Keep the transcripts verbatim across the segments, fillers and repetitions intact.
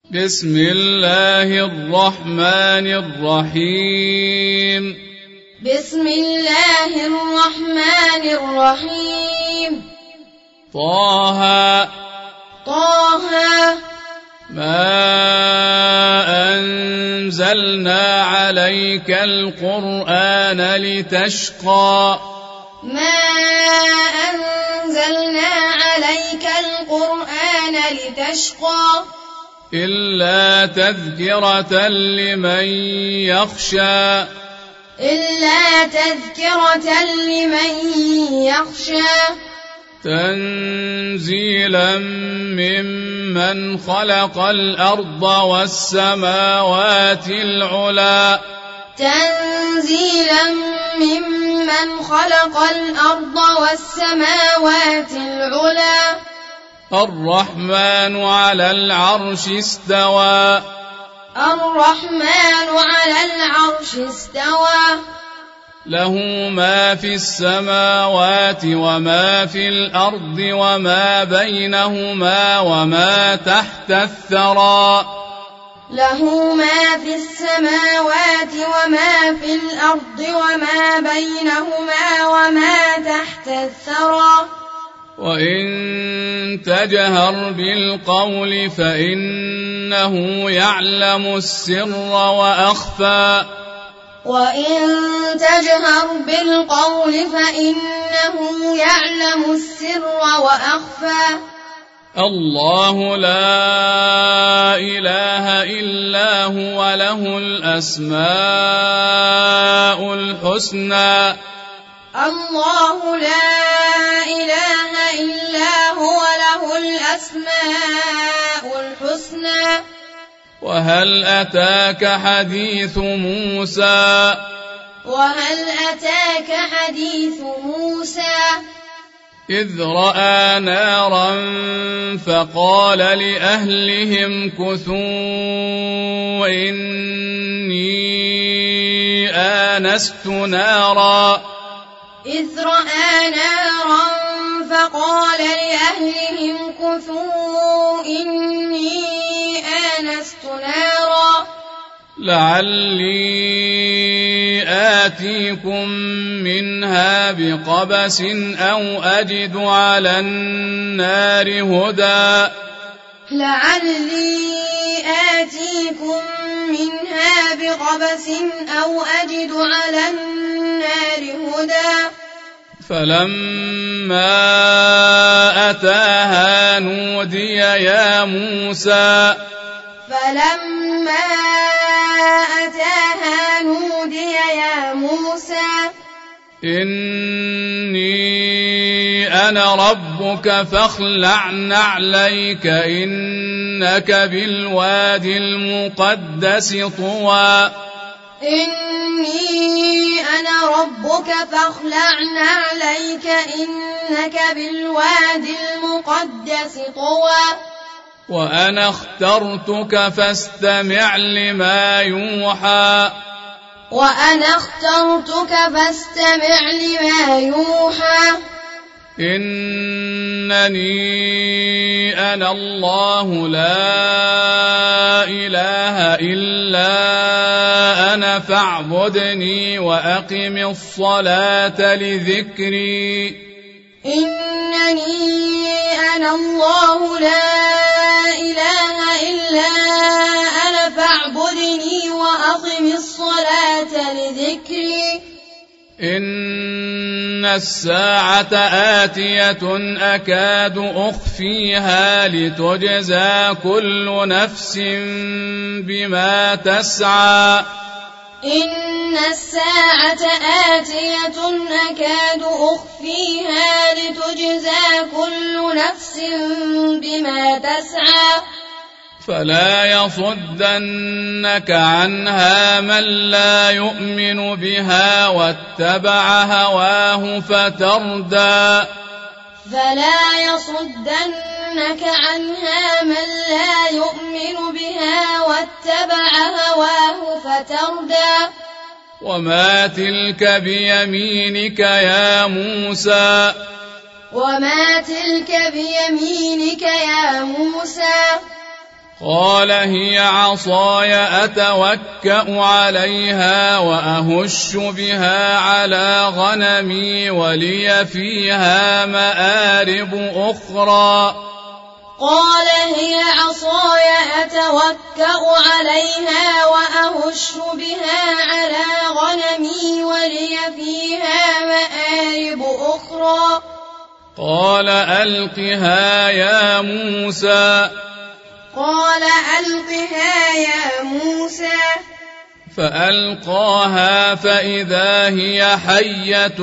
بسم الله الرحمن الرحيم بسم الله الرحمن الرحيم طه طه ما أنزلنا عليك القرآن لتشقى ما أنزلنا عليك القرآن لتشقى إلا تذكرة لمن يخشى إلا تذكرة لمن يخشى تنزيلا ممن خلق الأرض والسماوات العلى تنزيلا ممن خلق الأرض والسماوات العلى الرحمن على العرش استوى الرحمن على العرش استوى له ما في السماوات وما في الأرض وما بينهما وما تحت الثرى له ما في السماوات وما في الأرض وما بينهما وما تحت الثرى وإن تجهر بالقول فإنه يعلم السر وأخفى وإن تجهر بالقول فإنه يعلم السر وأخفى الله لا إله إلا هو له الأسماء الحسنى الله لا إله إلا هو له الأسماء الحسنى وهل أتاك حديث موسى وهل أتاك حديث موسى إذ رأى نارا فقال لأهلهم كثوا إني آنست نارا إذ رأى نارا فقال لأهلهم كثوا إني آنست نارا لعلي آتيكم منها بقبس أو أجد على النار هدى لعلي آتيكم منها بقبس أو أجد على النار هدى فلما أتاها نودي يا موسى فلما أتاها نودي يا موسى إني أنا ربك فاخلع نعليك إنك بالوادي المقدس طوى إني أنا ربك فاخلع نعليك إنك بالوادي المقدس طوى وأنا اخترتك فاستمع لما يوحى وأنا اخترتك فاستمع لما يوحى إنني أنا الله لا إله إلا أنا فاعبدني وأقم الصلاة لذكري إنني أنا الله لا إله إلا أنا فاعبدني وأقم الصلاة لذكري إن الساعة آتية أكاد أخفيها لتجزى كل نفس بما تسعى إن الساعة آتية أكاد أخفيها لتجزى كل نفس بما تسعى فلا يصدنك عنها من لا يؤمن بها واتبع هواه فتردى فلا يصدنك عنها من لا يؤمن بها واتبع هواه فتردى وما تلك بيمينك يا موسى وما تلك بيمينك يا موسى قال هي عصاي أتوكأ عليها وأهش بها على غنمي ولي فيها مآرب أخرى قال هي عصاي أتوكأ عليها وأهش بها على غنمي ولي فيها مآرب أخرى قال ألقها يا موسى قال ألقها يا موسى فألقاها فإذا هي حية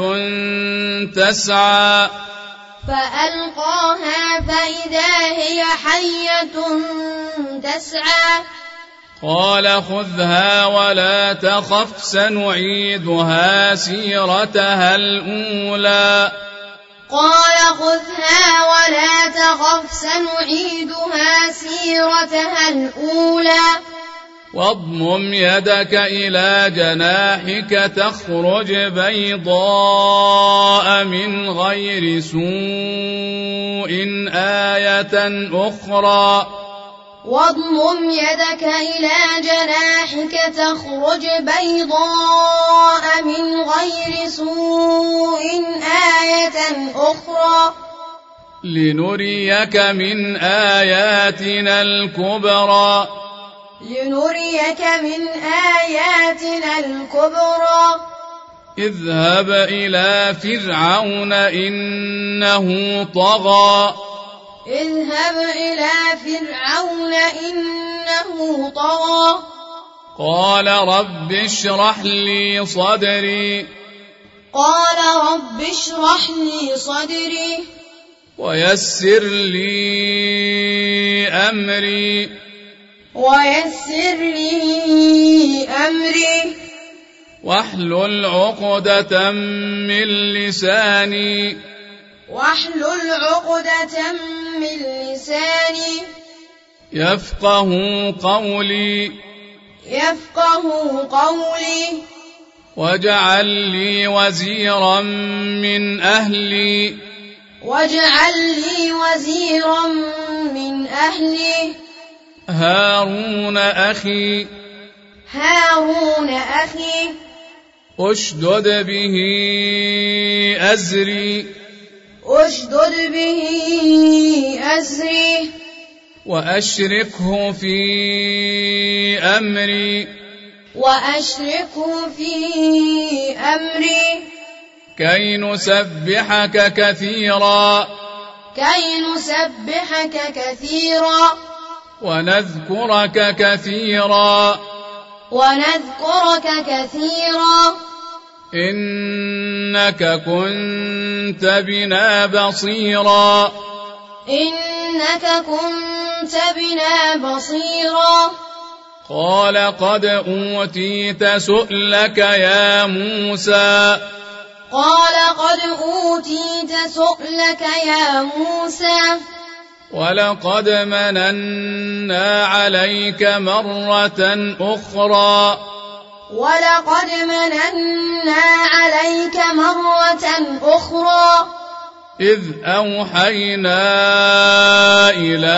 تسعى فألقاها فإذا هي حية تسعى قال خذها ولا تخف سنعيدها سيرتها الأولى قال خذها ولا تخف سنعيدها سيرتها الأولى واضمم يدك إلى جناحك تخرج بيضاء من غير سوء آية أخرى واضمم يدك إلى جناحك تخرج بيضاء من غير سوء آية أخرى لنريك من آياتنا الكبرى لنريك من آياتنا الكبرى اذهب إلى فرعون إنه طغى اذهب إلى فرعون إنه طغى قال رب اشرح لي صدري قال رب اشرح لي صدري ويسر لي أمري ويسر لي أمري واحلل عقدة من لساني واحلل عقدة من لساني يفقه قولي يفقه قولي واجعل لي وزيرا من أهلي واجعل لي وزيرا من أهلي هارون أخي هارون أخي أشدد به أزري أشدد به أزري وأشركه في أمري وأشركه في أمري كي نسبحك كثيرا كي نسبحك كثيرا ونذكرك كثيرا ونذكرك كثيرا إنك كنت بنا بصيرا إنك كنت بنا بصيرا قال قد أوتيت سؤلك يا موسى قال قد أوتيت سؤلك يا موسى ولقد مننا عليك مرة أخرى ولقد مننا عليك مرة أخرى إذ أوحينا إلى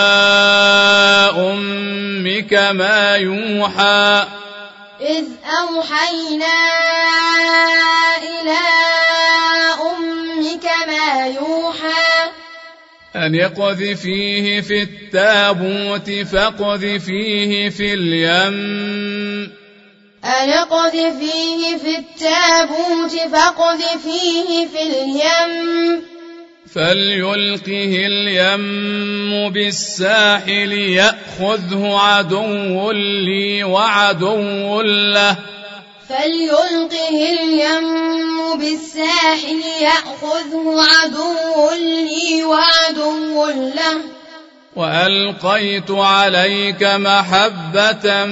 أمك ما يوحى إذ أوحينا إلى أمك ما يوحى أن اقذفيه في التابوت فاقذفيه في اليم أن اقذفيه في التابوت فاقذفيه في اليم فليلقه اليم بالساحل يأخذه عدو لي وعدو له فليلقه اليم بالساحل يأخذه عدو لي وعدو له وألقيت عليك محبة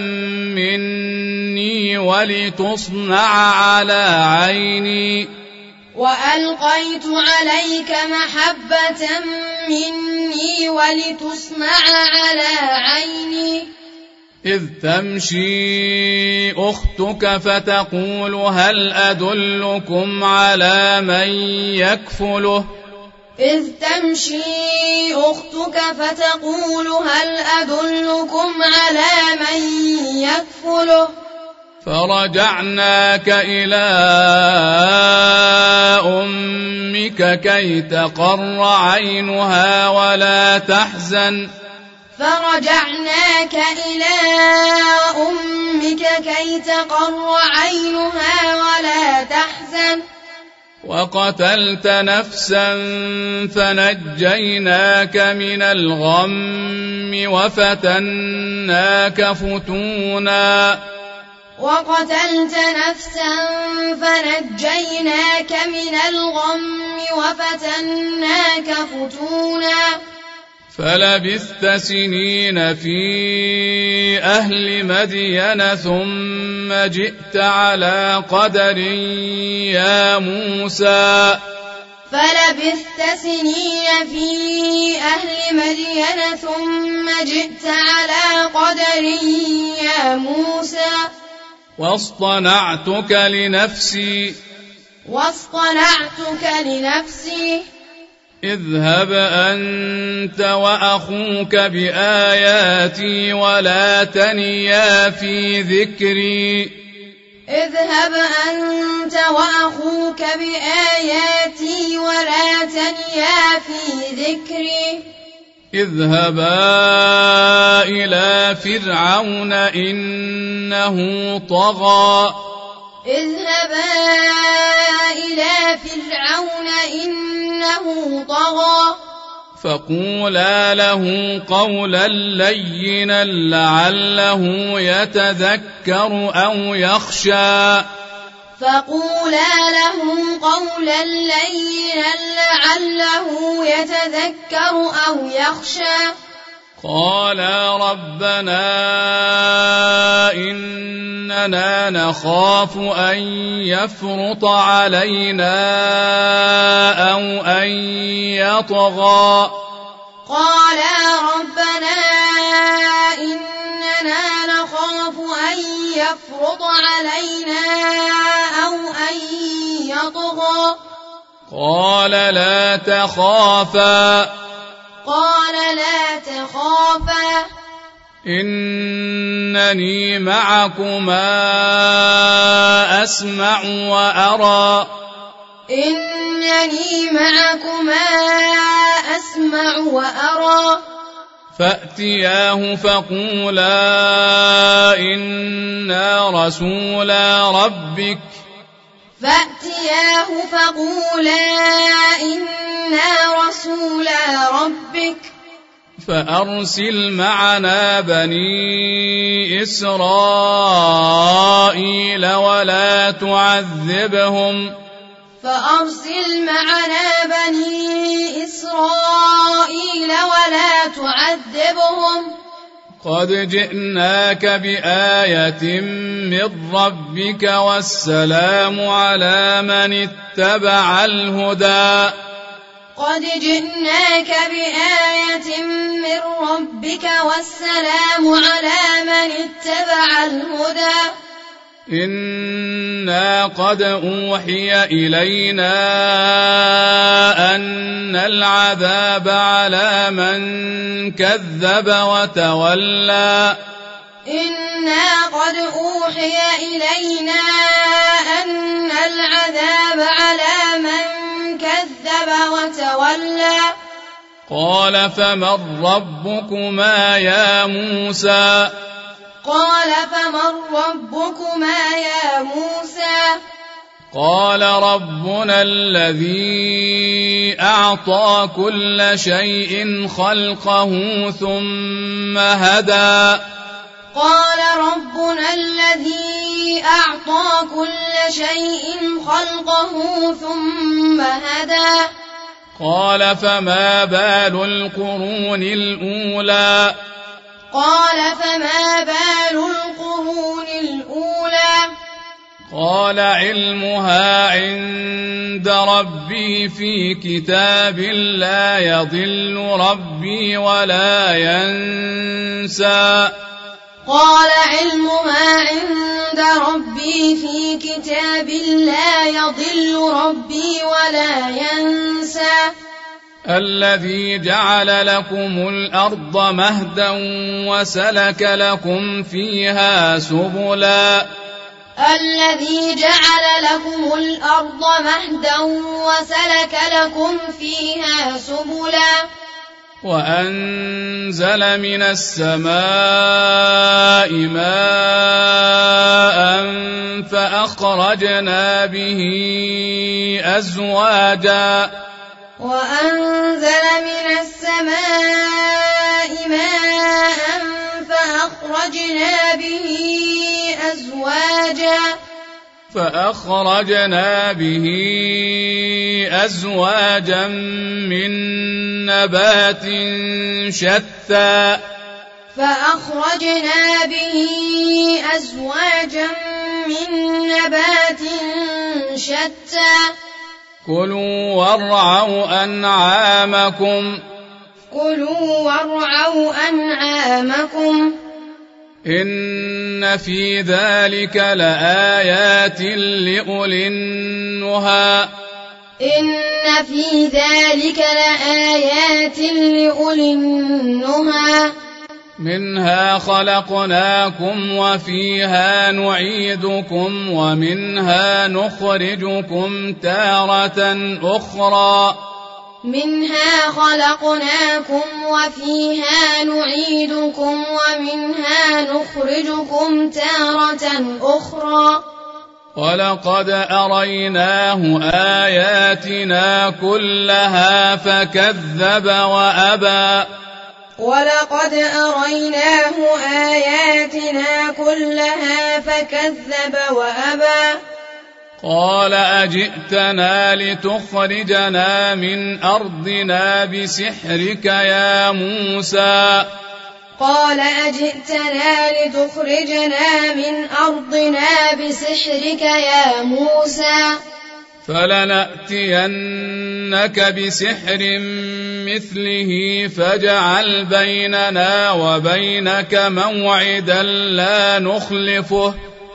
مني ولتصنع على عيني وألقيت عليك محبة مني ولتصنع على عيني إذ تمشي أختك فتقول هل أدلكم على من يكفله إذ تمشي أختك فتقول هل أدلكم على من يكفله فرجعناك إلى أمك كي تقر عينها ولا تحزن فرجعناك إلى أمك كي تقر عينها ولا تحزن وقتلت نفسا فنجيناك من الغم وفتناك فتونا وقتلت نفسا فنجيناك من الغم وفتناك فتونا فلبثت سنين في أهل مدين ثم جئت على قدر يا موسى فلبثت سنين في أهل مدين ثم جئت على قدر يا موسى واصطنعتك لنفسي واصطنعتك لنفسي اذهب أنت وأخوك بآياتي ولا تنيا في ذكري اذهب أنت وأخوك بآياتي ولا تنيا في ذكري اذهبا إلى فرعون إنه طغى اذهبا إلى فرعون إنه طغى فقولا له قولا لينا لعله يتذكر أو يخشى فقولا له قولا لينا لعله يتذكر أو يخشى قالا ربنا إننا نخاف أن يفرط علينا أو أن يطغى قالا ربنا إننا نخاف أن يفرط علينا أو أن يطغى قال لا تخافا قال لا تخافا إنني معكما أسمع وأرى إنني معكما أسمع وأرى فأتياه فقولا إنا رسولا ربك فأتياه فقولا إنا رسولا ربك فأرسل معنا بني إسرائيل ولا تعذبهم فأرسل معنا بني إسرائيل ولا تعذبهم قد جئناك بآية من ربك والسلام على من اتبع الهدى قد جئناك بآية من ربك والسلام على من اتبع الهدى إنا قد أوحي إلينا أن العذاب على من كذب وتولى إنا قد أوحي إلينا أن العذاب على من كذب وتولى قال فمن ربكما يا موسى قال فمن ربكما يا موسى قال ربنا الذي أعطى كل شيء خلقه ثم هدى قال ربنا الذي أعطى كل شيء خلقه ثم هدى قال فما بال القرون الأولى قال فما بال القرون الأولى قال علمها عند ربي في كتاب لا يضل ربي ولا ينسى قال علمها عند ربي في كتاب لا يضل ربي ولا ينسى الذي جعل لكم الأرض مهدا وسلك لكم فيها سبلا الذي جعل لكم الأرض مهدا وسلك لكم فيها سبلا وأنزل من السماء ماء فأخرجنا به أزواجا وأنزل من السماء ماء فأخرجنا به أزواجا فأخرجنا به أزواجا من نبات شتى فأخرجنا به أزواجا من نبات شتى كلوا وارعوا أنعامكم كلوا وارعوا أنعامكم إن في ذلك لآيات لأولي النهى إن في ذلك لآيات لأولي النهى منها خلقناكم وفيها نعيدكم ومنها نخرجكم تارة أخرى منها خلقناكم وفيها نعيدكم ومنها نخرجكم تارة أخرى ولقد أريناه آياتنا كلها فكذب وأبى ولقد أريناه آياتنا كلها فكذب وأبى قال أجئتنا لتخرجنا من أرضنا بسحرك يا موسى قال أجئتنا لتخرجنا من أرضنا بسحرك يا موسى فلنأتينك بسحر مثله فاجعل بيننا وبينك موعدا لا نخلفه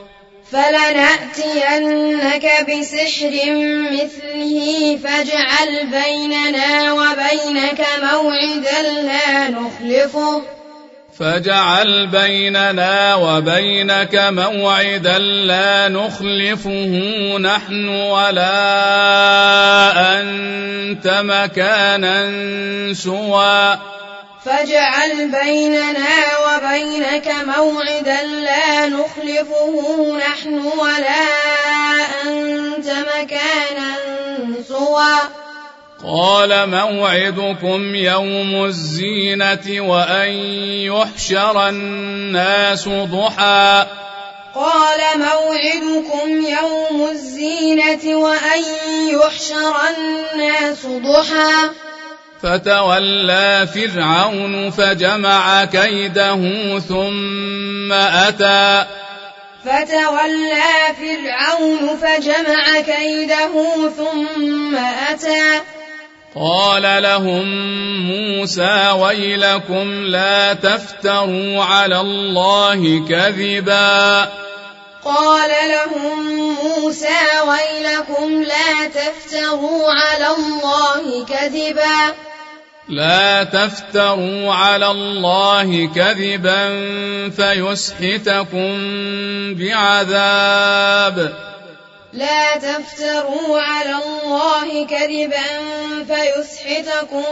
فلنأتينك بسحر مثله فاجعل بيننا وبينك موعدا لا نخلفه فاجعل بيننا وبينك موعدا لا نخلفه نحن ولا أنت مكانا سوى فاجعل بيننا وبينك موعدا لا نخلفه نحن ولا أنت مكانا سوى قال موعدكم يوم الزينة وأن يحشر الناس ضحى قال موعدكم يوم الزينة وأن يحشر الناس ضحى فتولى فرعون فجمع كيده ثم أتى فتولى فرعون فجمع كيده ثم أتى قال لهم موسى ويلكم لا تفتروا على الله كذبا قال لهم موسى ويلكم لا تفتروا على الله كذبا لا تفتروا على الله كذبا فيسحتكم بعذاب لا تفتروا على الله كذبا فيسحتكم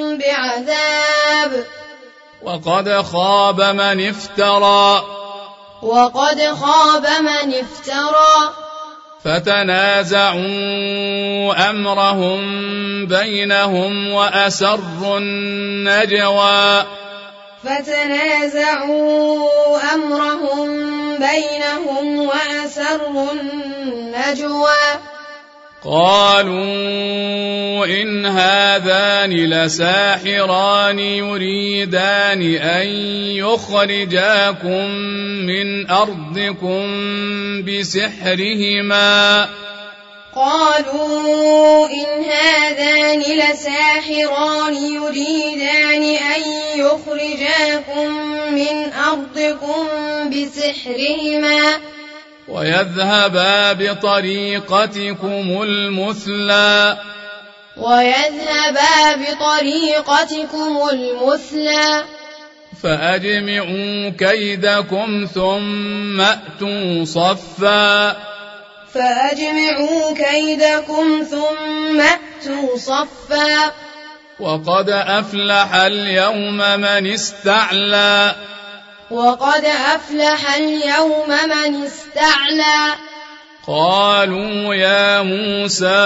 بعذاب وقد خاب من افترى وقد خاب من افترى فتنازعوا أمرهم بينهم وأسروا النجوى فتنازعوا أمرهم بينهم وأسروا النجوى قالوا إن هذان لساحران يريدان أن يخرجاكم من أرضكم بسحرهما قالوا إن هذان لساحران يريدان أن يخرجاكم من أرضكم بسحرهما ويذهبا بطريقتكم المثلى ويذهبا بطريقتكم المثلى فأجمعوا كيدكم ثم أتوا صفا فأجمعوا كيدكم ثم أتوا صفا وقد أفلح اليوم من استعلى وقد أفلح اليوم من استعلى قالوا يا موسى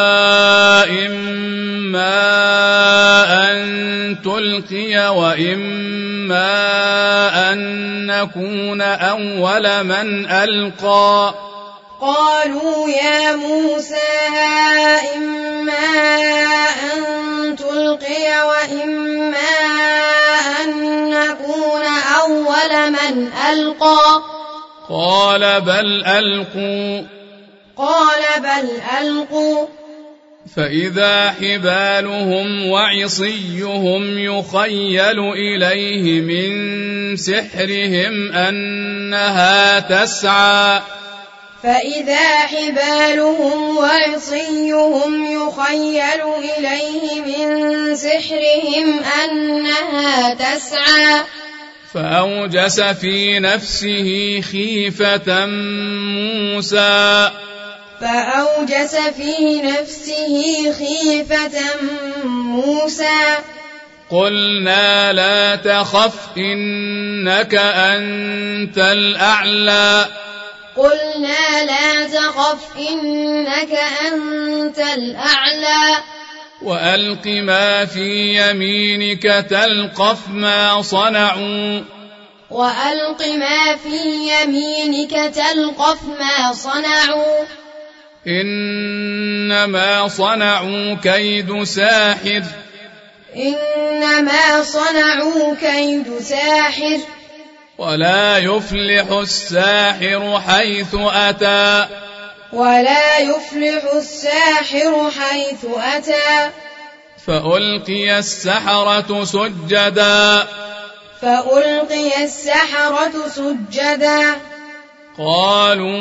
إما أن تلقي وإما أن نكون أول من ألقى قالوا يا موسى إما أن تلقي وإما أن نكون أول من ألقى قال بل ألقوا قال بل ألقوا فإذا حبالهم وعصيهم يخيل إليه من سحرهم أنها تسعى فإذا حبالهم وعصيهم يخيل إليه من سحرهم أنها تسعى فأوجس في نفسه خيفة موسى فأوجس في نفسه خيفة موسى قلنا لا تخف إنك أنت الأعلى قلنا لا تخف إنك أنت الأعلى وألق ما في يمينك تلقف ما صنعوا وألق ما في يمينك تلقف ما صنعوا إنما صنعوا كيد ساحر إنما صنعوا كيد ساحر ولا يفلح الساحر حيث أتى ولا يفلح الساحر حيث أتى فألقي السحرة سجدا فألقي السحرة سجدا قالوا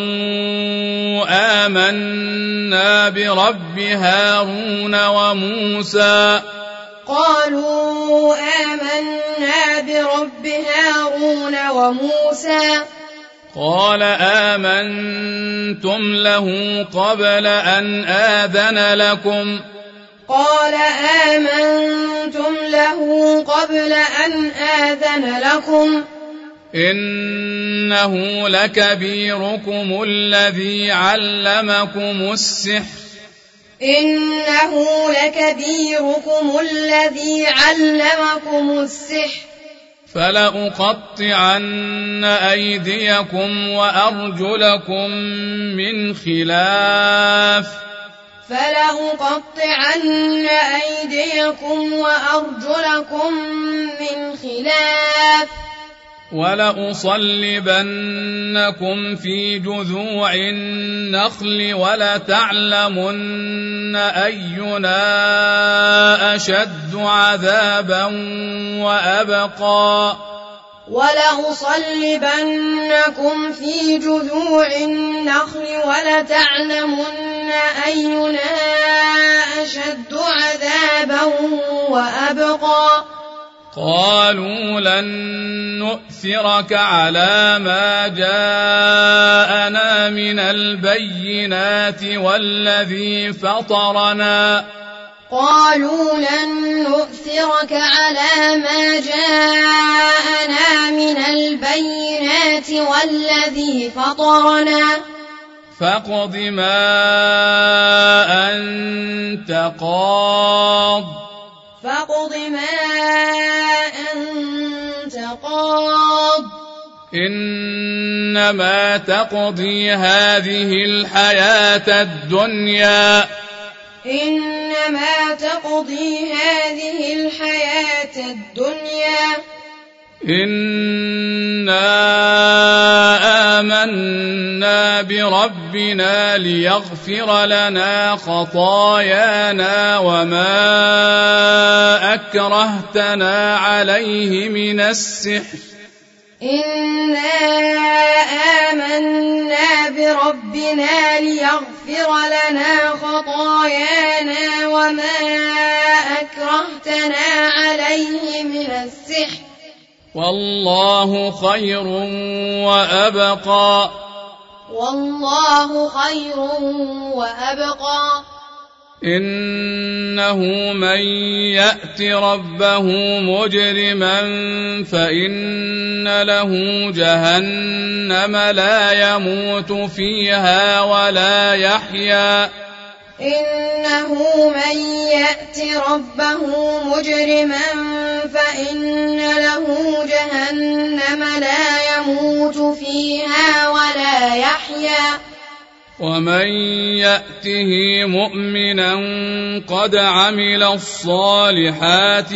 آمنا برب هارون وموسى قالوا آمنا برب هارون وموسى قال آمنتم له قبل أن آذن لكم قال آمنتم له قبل أن آذن لكم إنه لكبيركم الذي علمكم السحر إنه لكبيركم الذي علمكم السحر فلأقطعن أيديكم وأرجلكم من خلاف فلأقطعن أيديكم وأرجلكم من خلاف ولأصلبنكم في جذوع النخل ولتعلمن أينا أشد عذابا وأبقى ولأصلبنكم في جذوع النخل ولتعلمن أينا أشد عذابا وأبقى قالوا لن نؤثرك على ما جاءنا من البينات والذي فطرنا قالوا لن نؤثرك على ما جاءنا من البينات والذي فطرنا فاقض ما أنت قاض فاقض ما أنت قاض إنما تقضي هذه الحياة الدنيا إنما تقضي هذه الحياة الدنيا إنا آمنا بربنا ليغفر لنا خطايانا وما أكرهتنا عليه من السحر إنا آمنا بربنا ليغفر ليغفر لنا خطايانا وما أكرهتنا عليه من السحر والله خير وأبقى والله خير وأبقى إنه من يأت ربه مجرما فإن له جهنم لا يموت فيها ولا يحيا إنه من يأت ربه مجرما فإن له جهنم لا يموت فيها ولا يحيا ومن يأته مؤمنا قد عمل الصالحات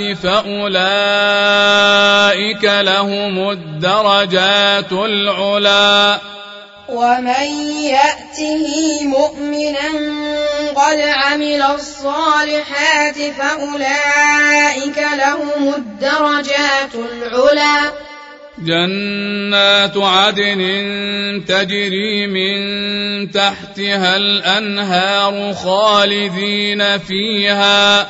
فأولئك لهم الدرجات العلى ومن يأته مؤمنا قد عمل الصالحات فأولئك لهم الدرجات العلى جنات عدن تجري من تحتها الأنهار خالدين فيها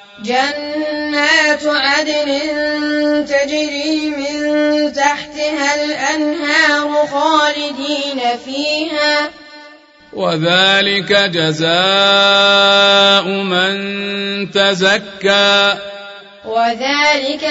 جنات عدن تجري من تحتها الأنهار خالدين فيها وذلك جزاء من تزكى وذلك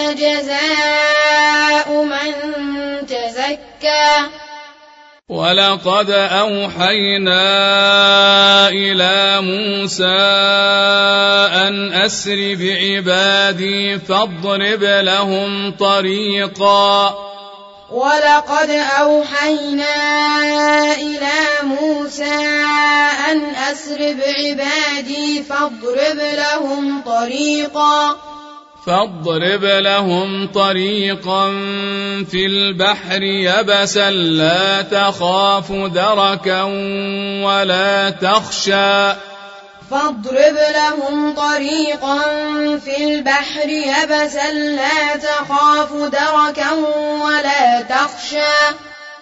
جزاء من تزكى ولقد أوحينا إلى موسى أن أسر بعبادي فاضرب لهم طريقا ولقد أوحينا إلى موسى أن أسر بعبادي فاضرب لهم طريقا فاضرب لهم طريقا في البحر يبسا لا تخاف دركا ولا تخشى فاضرب لهم طريقا في البحر يبسا لا تخاف دركا ولا تخشى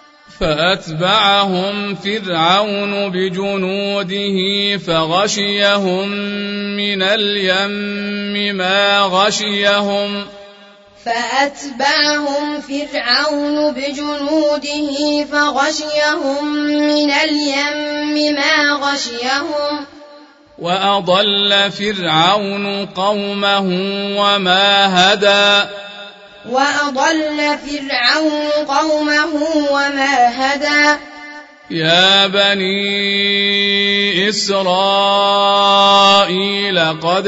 فأتبعهم فرعون بجنوده فغشيهم من اليم ما غشيهم فأتبعهم فرعون بجنوده فغشيهم من اليم ما غشيهم وأضل فرعون قومه وما هدى وأضل فرعون قومه وما هدى يا بني إسرائيل قد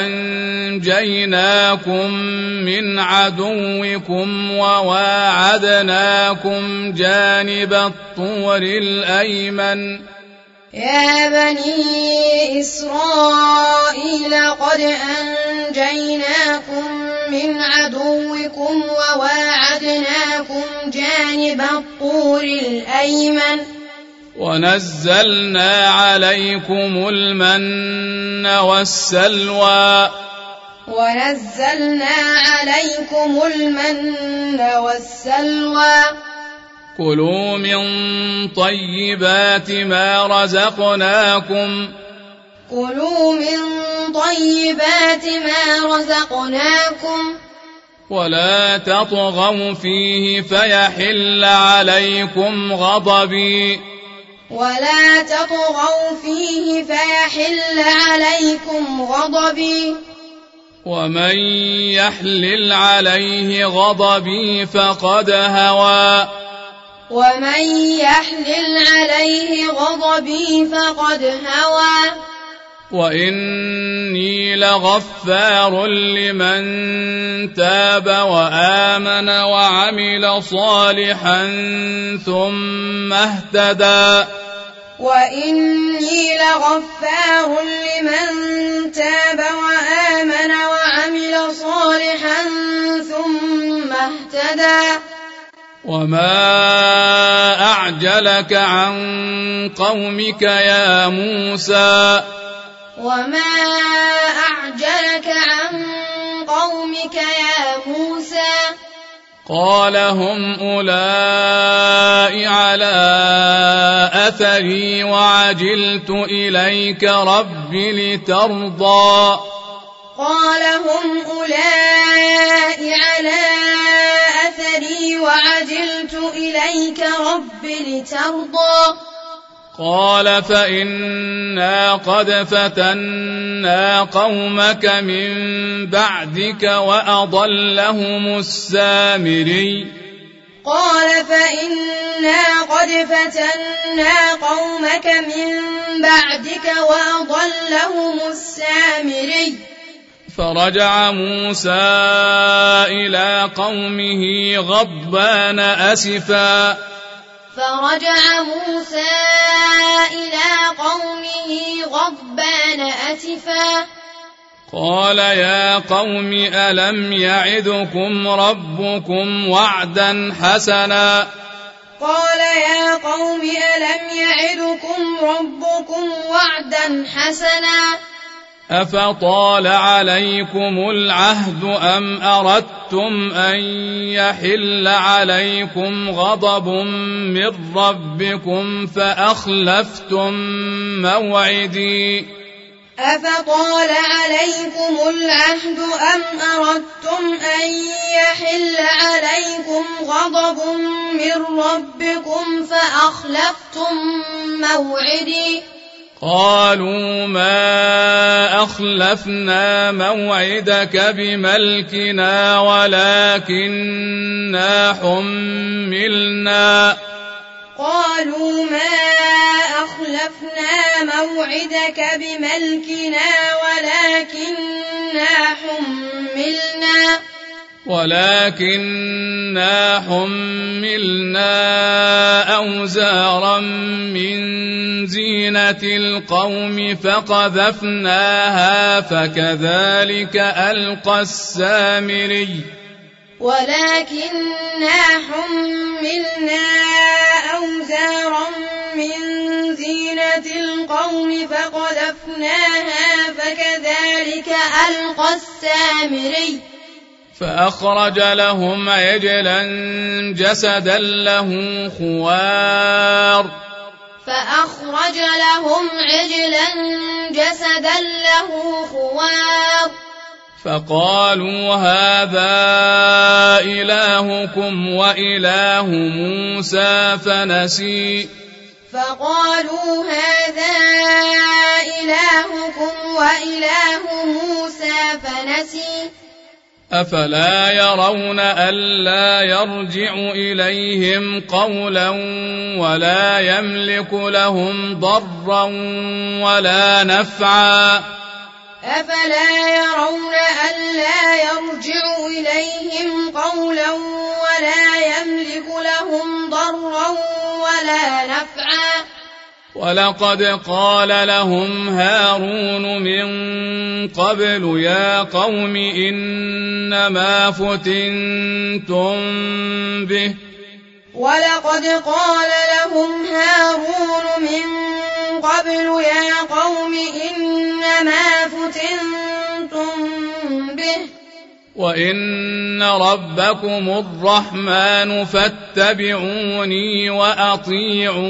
أنجيناكم من عدوكم وواعدناكم جانب الطور الأيمن يا بني إسرائيل قد أنجيناكم من عدوكم وواعدناكم جانب الطور الأيمن ونزلنا عليكم المن والسلوى ونزلنا عليكم المن والسلوى كلوا من طيبات ما رزقناكم كلوا من طيبات ما رزقناكم ولا تطغوا فيه فيحل عليكم غضبي ولا تطغوا فيه فيحل عليكم غضبي ومن يحلل عليه غضبي فقد هوى ومن يحلل عليه غضبي فقد هوى وإني لغفار لمن تاب وآمن وعمل صالحا ثم اهتدى وإني لغفار لمن تاب وآمن وعمل صالحا ثم اهتدى وما أعجلك عن قومك يا موسى وما أعجلك عن قومك يا موسى قال هم أولئك على أثري وعجلت إليك رب لترضى قال هم أولئك على أثري وعجلت إليك رب لترضى قال فإنا قد فتنا قومك من بعدك وأضلهم السامري قال فإنا قد فتنا قومك من بعدك وأضلهم السامري فرجع موسى إلى قومه غضبان أسفا فرجع موسى إلى قومه غضبان أسفا قال يا قوم ألم يعدكم ربكم وعدا حسنا قال يا قوم ألم يعدكم ربكم وعدا حسنا أفطال عليكم العهد أم أردتم أن يحل عليكم غضب من ربكم فأخلفتم موعدي أفطال عليكم العهد أم أردتم أن يحل عليكم غضب من ربكم فأخلفتم موعدي قالوا ما أخلفنا موعدك بملكنا ولكننا حملنا قالوا ما أخلفنا موعدك بملكنا ولكننا حملنا ولكننا حملنا أوزارا من زينة القوم فقذفناها فكذلك ألقى السامري ولكننا حملنا أوزارا من زينة القوم فقذفناها فكذلك ألقى السامري فأخرج لهم عجلا جسدا له خوار فأخرج لهم عجلا جسدا له خوار فقالوا هذا إلهكم وإله موسى فنسي فقالوا هذا إلهكم وإله موسى فنسي أفلا يرون ألا يرجع إليهم قولا ولا يملك لهم ضرا ولا نفعا أفلا يرون ألا يرجع إليهم قولا ولا يملك لهم ضرا ولا نفعا ولقد قال لهم هارون من قبل يا قوم إنما فتنتم به ولقد قال لهم هارون من قبل يا قوم إنما فتنتم به وإن ربكم الرحمن فاتبعوني وأطيعوا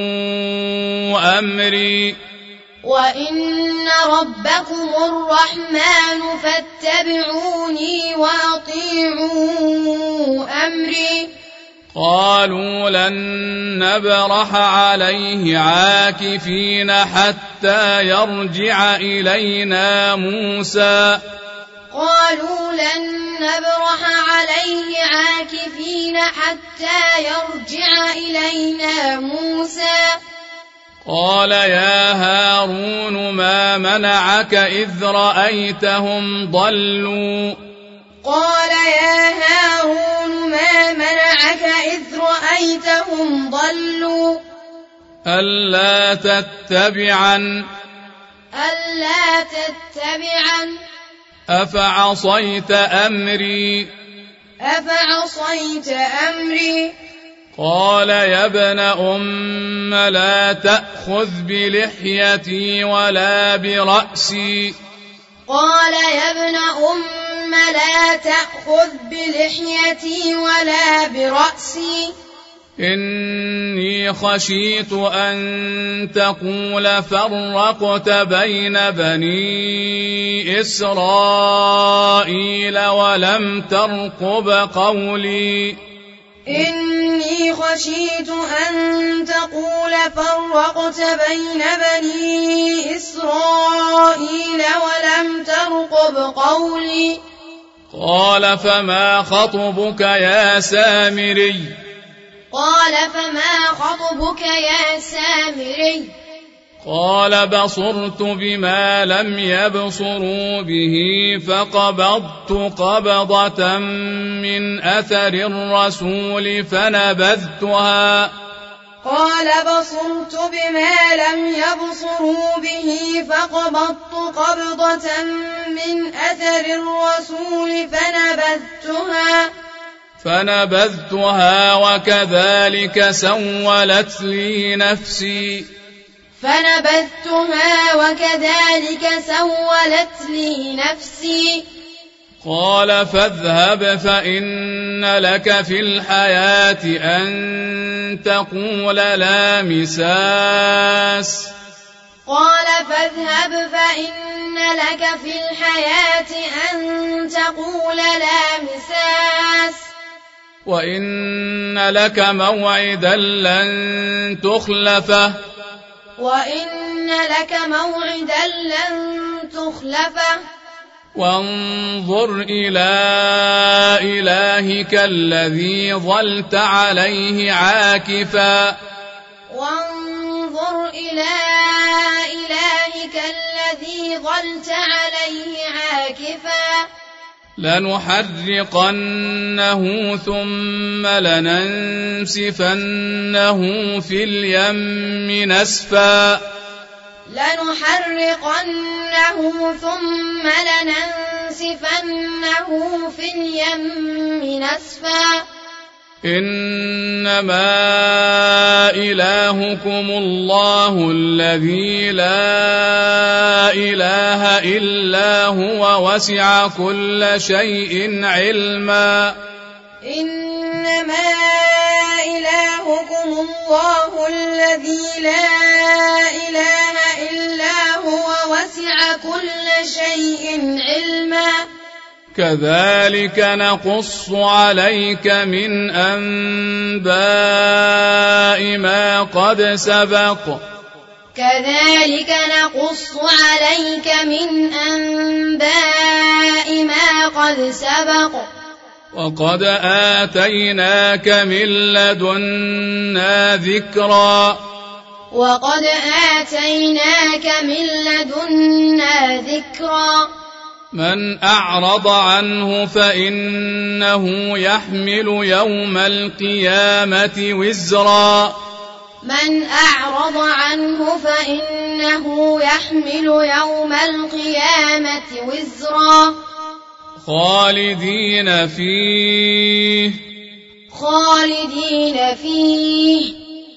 أمري وإن ربكم الرحمن فاتبعوني وأطيعوا أمري قالوا لن نبرح عليه عاكفين حتى يرجع إلينا موسى قالوا لن نبرح عليه عاكفين حتى يرجع إلينا موسى قال يا هارون ما منعك إذ رأيتهم ضلوا قال يا هارون ما منعك إذ رأيتهم ضلوا ألا تتبعن ألا تتبعن أفعصيت أمري أفعصيت أمري قال يا ابن أم لا تأخذ بلحيتي ولا برأسي قال يا ابن أم لا تأخذ بلحيتي ولا برأسي إني خشيت أن تقول فرقت بين بني إسرائيل ولم ترقب قولي إني خشيت أن تقول فرقت بين بني إسرائيل ولم ترقب قولي قال فما خطبك يا سامري قال فما خطبك يا سامري قال بصرت بما لم يبصروا به فقبضت قبضة من أثر الرسول فنبذتها قال بصرت بما لم يبصروا به فقبضت قبضة من أثر الرسول فنبذتها فنبذتها وكذلك سولت لي نفسي فنبذتها وكذلك سولت لي نفسي قال فاذهب فإن لك في الحياة أن تقول لا مساس قال فاذهب فإن لك في الحياة أن تقول لا مساس وإن لك موعدا لن تخلفه وإن لك موعدا لن تخلفه وانظر إلى إلهك الذي ظلت عليه عاكفا وانظر إلى إلهك الذي ظلت عليه عاكفا لنحرقنه ثم لننسفنه في اليم نسفا لنحرقنه ثم لننسفنه في اليم نسفا إنما إلهكم الله الذي لا إله إلا هو وسع كل شيء علما إنما إلهكم الله الذي لا إله إلا هو وسع كل شيء علما كذلك نقص عليك من أنباء ما قد سبق كذلك نقص عليك من أنباء ما قد سبق وقد آتيناك من لدنا ذكرا وقد آتيناك من لدنا ذكرا من أعرض عنه فإنه يحمل يوم القيامة وزرا من أعرض عنه فإنه يحمل يوم القيامة وزرا خالدين فيه خالدين فيه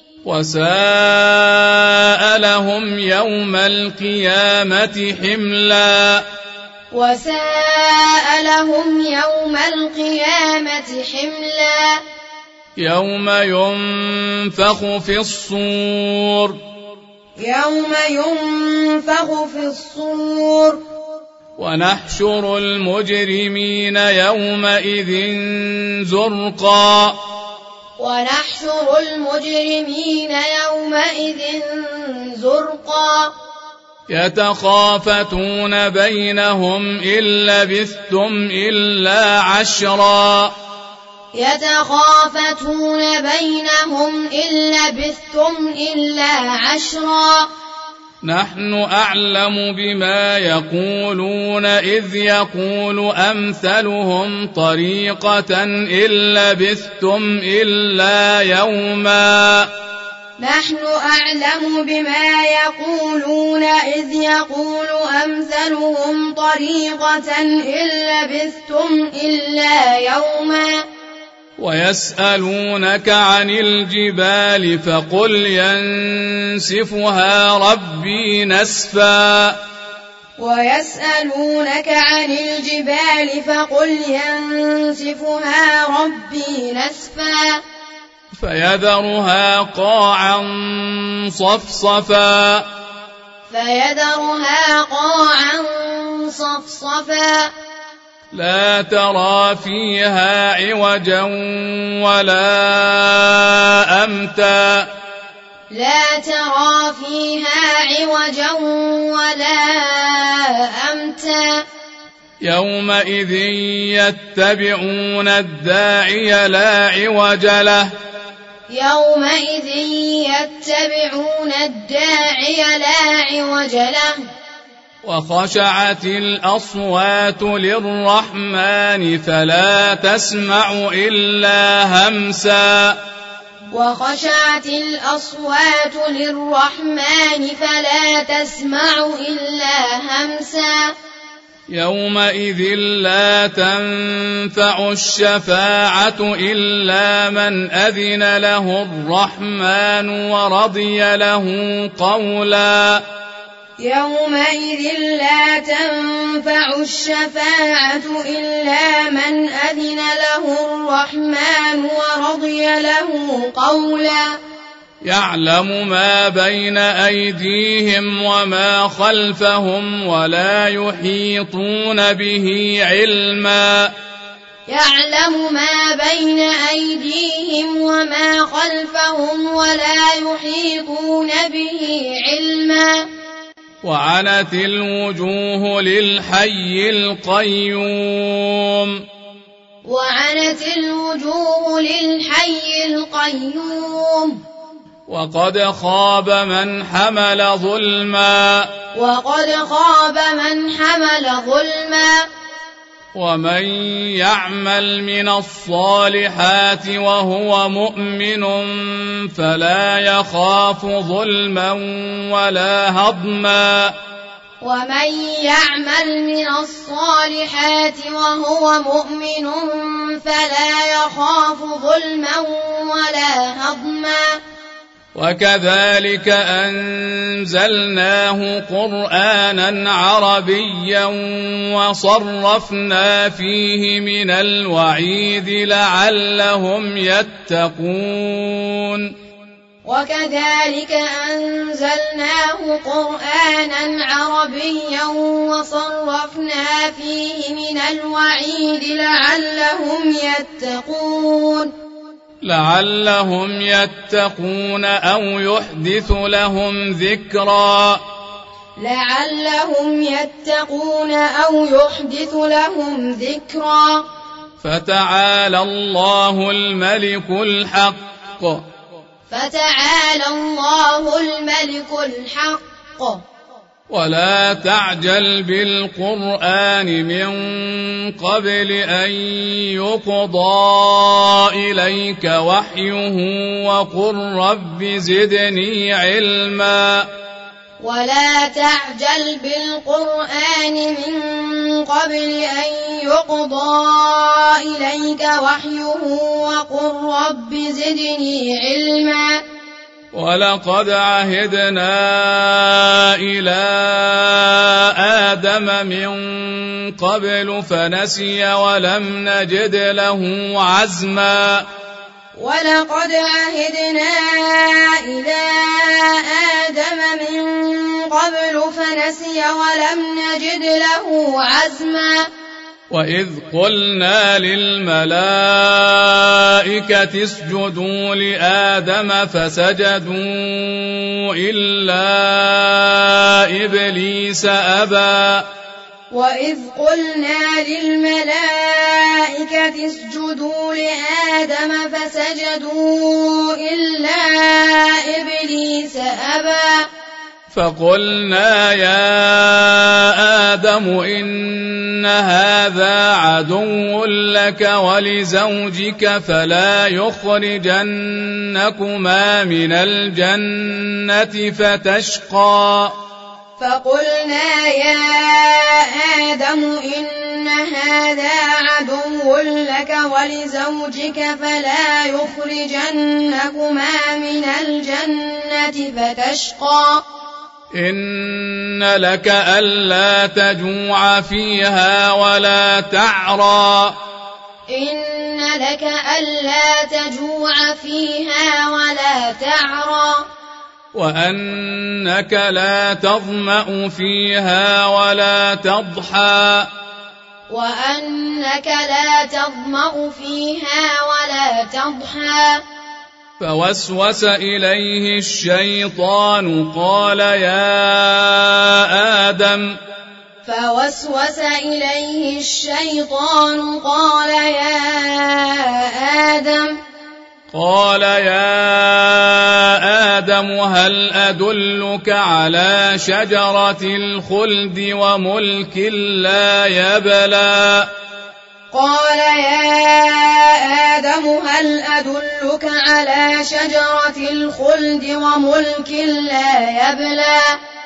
وساء لهم يوم القيامة حملا وساء لهم يوم القيامة حملا يوم ينفخ في الصور يوم ينفخ في الصور ونحشر المجرمين يومئذ زرقا ونحشر المجرمين يومئذ زرقا يتخافتون بينهم إن لبثتم إلا عشرا يتخافتون بينهم إن لبثتم إلا عشرا نحن أعلم بما يقولون إذ يقول أمثلهم طريقة إن لبثتم إلا يوما نحن أعلم بما يقولون إذ يقول أمثلهم طريقة إن لبثتم إلا يوما ويسألونك عن الجبال فقل ينسفها ربي نسفا ويسألونك عن الجبال فقل ينسفها ربي نسفا فيذرها قاعا صفصفا فيذرها قاعا صفصفا لا ترى فيها عوجا ولا أمتا لا ترى فيها عوجا ولا أمتا يومئذ يتبعون الداعي لا عوج له يومئذ يتبعون الداعي لا عوج له وخشعت الأصوات للرحمن فلا تسمع إلا همسا وخشعت الأصوات للرحمن فلا تسمع إلا همسا يومئذ لا تنفع الشفاعة إلا من أذن له الرحمن ورضي له قولا يومئذ لا تنفع الشفاعة إلا من أذن له الرحمن ورضي له قولا يعلم ما بين أيديهم وما خلفهم ولا يحيطون به علما يعلم ما بين أيديهم وما خلفهم ولا يحيطون به علما وعنت الوجوه للحي القيوم وعنت الوجوه للحي القيوم وقد خاب من حمل ظلما وقد خاب من حمل ظلما ومن يعمل من الصالحات وهو مؤمن فلا يخاف ظلما ولا هضما ومن يعمل من الصالحات وهو مؤمن فلا يخاف ظلما ولا هضما وكذلك أنزلناه قرآنا عربيا وصرفنا فيه من الوعيد لعلهم يتقون وكذلك أنزلناه قرآنا عربيا وصرفنا فيه من الوعيد لعلهم يتقون لعلهم يتقون أو يحدث لهم ذكرا لعلهم يتقون أو يحدث لهم ذكرا فتعالى الله الملك الحق فتعالى الله الملك الحق ولا تعجل بالقرآن من قبل أن يقضى إليك وحيه وقل رب زدني علما ولا تعجل بالقرآن من قبل أن يقضى إليك وحيه وقل رب زدني علما ولقد عهدنا إلى آدم من قبل فنسي ولم نجد له عزما ولقد عهدنا إلى آدم من قبل فنسي ولم نجد له عزما وإذ قلنا للملائكة اسجدوا لآدم فسجدوا إلا إبليس أبى وإذ قلنا للملائكة اسجدوا لآدم فسجدوا إلا إبليس أبى فقلنا يا آدم إن هذا عدو لك ولزوجك فلا يخرجنكما من الجنة فتشقى فقلنا يا آدم إن هذا عدو لك ولزوجك فلا يخرجنكما من الجنة فتشقى إن لك ألا تجوع فيها ولا تعرى إن لك ألا تجوع فيها ولا تعرى وأنك لا تظمأ فيها ولا تضحى وأنك لا تظمأ فيها ولا تضحى فوسوس إليه الشيطان قال يا آدم فوسوس إليه الشيطان قال يا آدم قال يا آدم هل أدلك على شجرة الخلد وملك لا يبلى قال يا آدم هل أدلك على شجرة الخلد وملك لا يبلى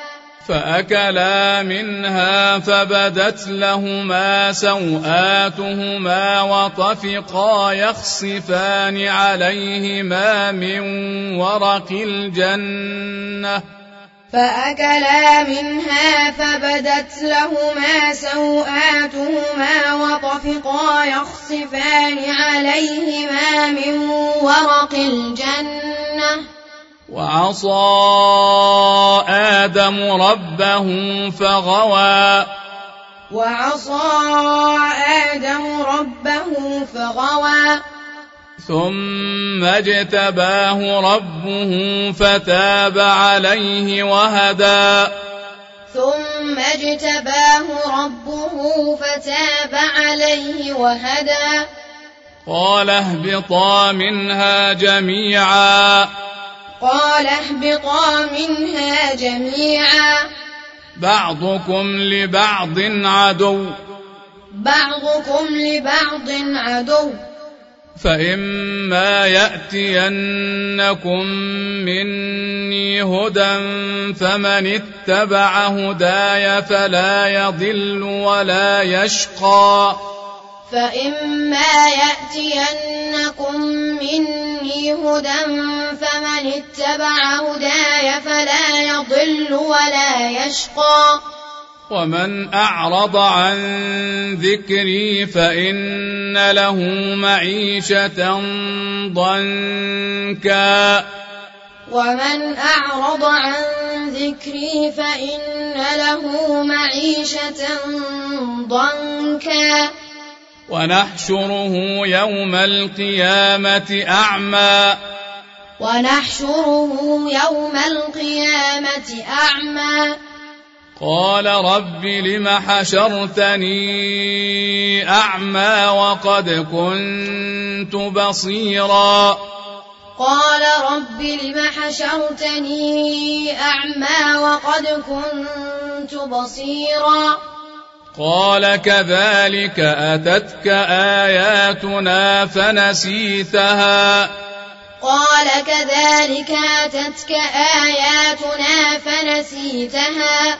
فأكلا منها فبدت لهما سوآتهما وطفقا يخصفان عليهما من ورق الجنة فأكلا منها فبدت لهما سوآتهما وطفقا يخصفان عليهما من ورق الجنة وعصى آدم ربه فغوى وعصى آدم ربه فغوى ثم اجتباه ربه فتاب عليه وهدى ثم اجتباه ربه فتاب عليه وهدى قال اهبطا منها جميعا قال اهبطا منها جميعا بعضكم لبعض عدو بعضكم لبعض عدو فإما يأتينكم مني هدى فمن اتبع هداي فلا يضل ولا يشقى فإما يأتينكم مني هدى فمن اتبع هداي فلا يضل ولا يشقى ومن أعرض عن ذكري فإن له معيشة ضنكا ومن أعرض عن ذكري فإن له معيشة ضنكا ونحشره يوم القيامة أعمى ونحشره يوم القيامة أعمى قال رب لم حشرتني أعمى وقد كنت بصيرا قال رب لم حشرتني أعمى وقد كنت بصيرا قال كذلك أتتك آياتنا فنسيتها قال كذلك أتتك آياتنا فنسيتها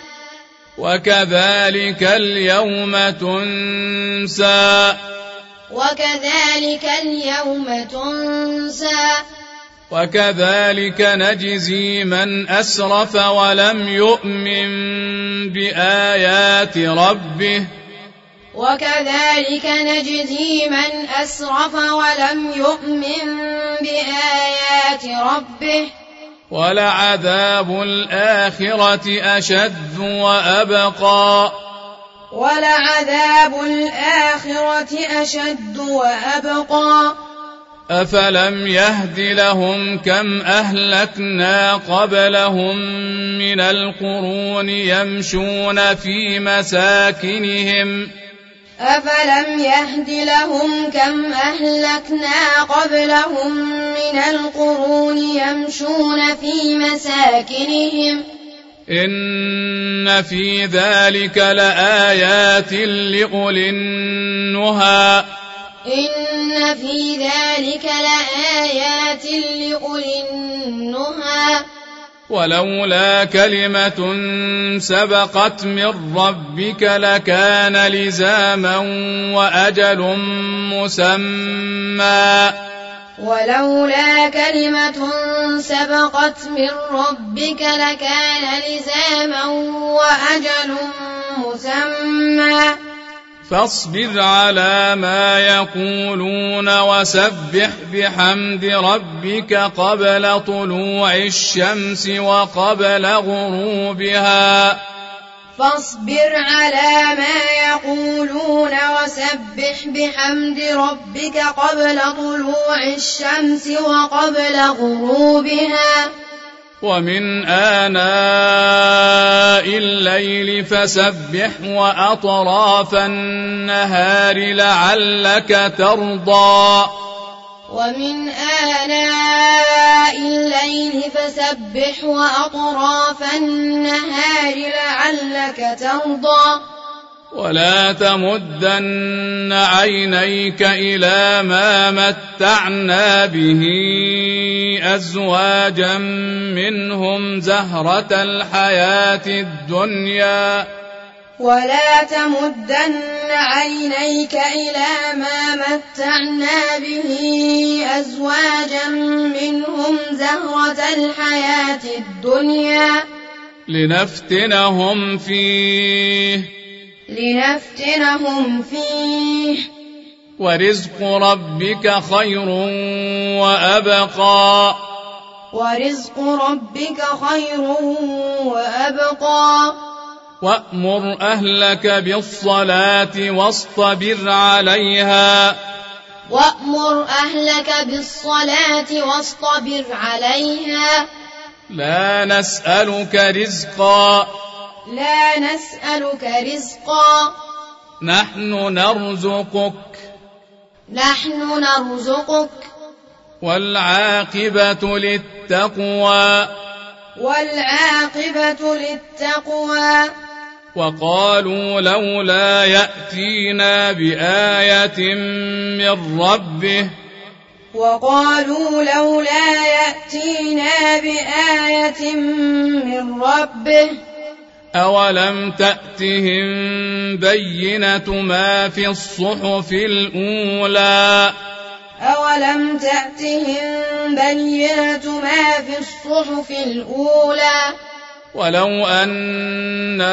وكذلك اليوم تنسى وكذلك اليوم تنسى وكذلك نجزي من أسرف ولم يؤمن بآيات ربه وكذلك نجزي من أسرف ولم يؤمن بآيات ربه ولعذاب الآخرة أشد وأبقى ولعذاب الآخرة أشد وأبقى أفلم يهد لهم كم أهلكنا قبلهم من القرون يمشون في مساكنهم أفلم يهد لهم كم أهلكنا قبلهم من القرون يمشون في مساكنهم إن في ذلك لآيات لأولي النهى إن في ذلك لآيات لأولي النهى ولولا كلمة سبقت من ربك لكان لزاما وأجل مسمى ولولا كلمة سبقت من ربك لكان لزاما وأجل مسمى فاصبر على ما يقولون وسبح بحمد ربك قبل طلوع الشمس وقبل غروبها فاصبر على ما يقولون وسبح بحمد ربك قبل طلوع الشمس وقبل غروبها ومن آناء الليل فسبح وأطراف النهار لعلك ترضى ومن آناء الليل فسبح وأطراف النهار لعلك ترضى ولا تمدن عينيك إلى ما متعنا به أزواجا منهم زهرة الحياة الدنيا ولا تمدن عينيك إلى ما متعنا به أزواجا منهم زهرة الحياة الدنيا لنفتنهم فيه لنفتنهم فيه ورزق ربك خير وأبقى ورزق ربك خير وأبقى وأمر أهلك بالصلاة واصطبر عليها وأمر أهلك بالصلاة واصطبر عليها لا نسألك رزقا لا نسألك رزقا نحن نرزقك نحن نرزقك والعاقبة للتقوى والعاقبة للتقوى وقالوا لولا يأتينا بآية من ربه وقالوا لولا يأتينا بآية من ربه أولم تأتهم بينة ما في الصحف الأولى أولم تأتهم بينة ما في الصحف الأولى ولو أنا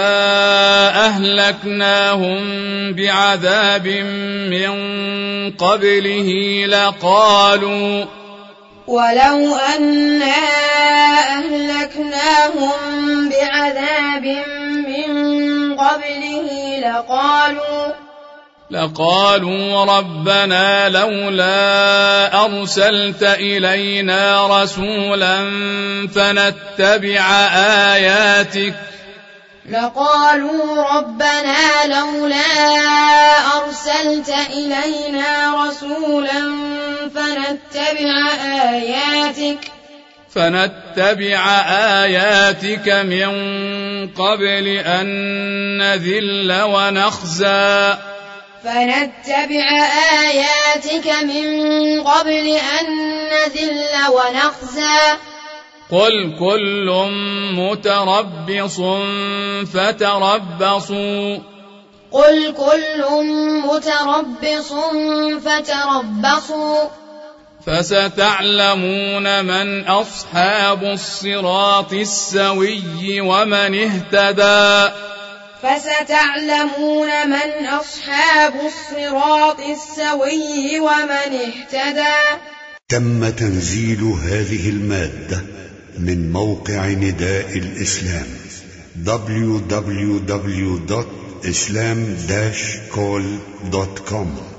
أهلكناهم بعذاب من قبله لقالوا ولو أنا أهلكناهم بعذاب من قبله لقالوا لقالوا ربنا لولا أرسلت إلينا رسولا فنتبع آياتك لقالوا ربنا لولا أرسلت إلينا رسولا فنتبع آياتك فنتبع آياتك من قبل أن نذل ونخزى فنتبع آياتك من قبل أن نذل ونخزى قل كل متربص فتربصوا قل كل متربص فتربصوا فستعلمون من أصحاب الصراط السوي ومن اهتدى فستعلمون من أصحاب الصراط السوي ومن اهتدى. تم تنزيل هذه المادة من موقع نداء الإسلام دبليو دبليو دبليو دوت إسلام داش كول دوت كوم.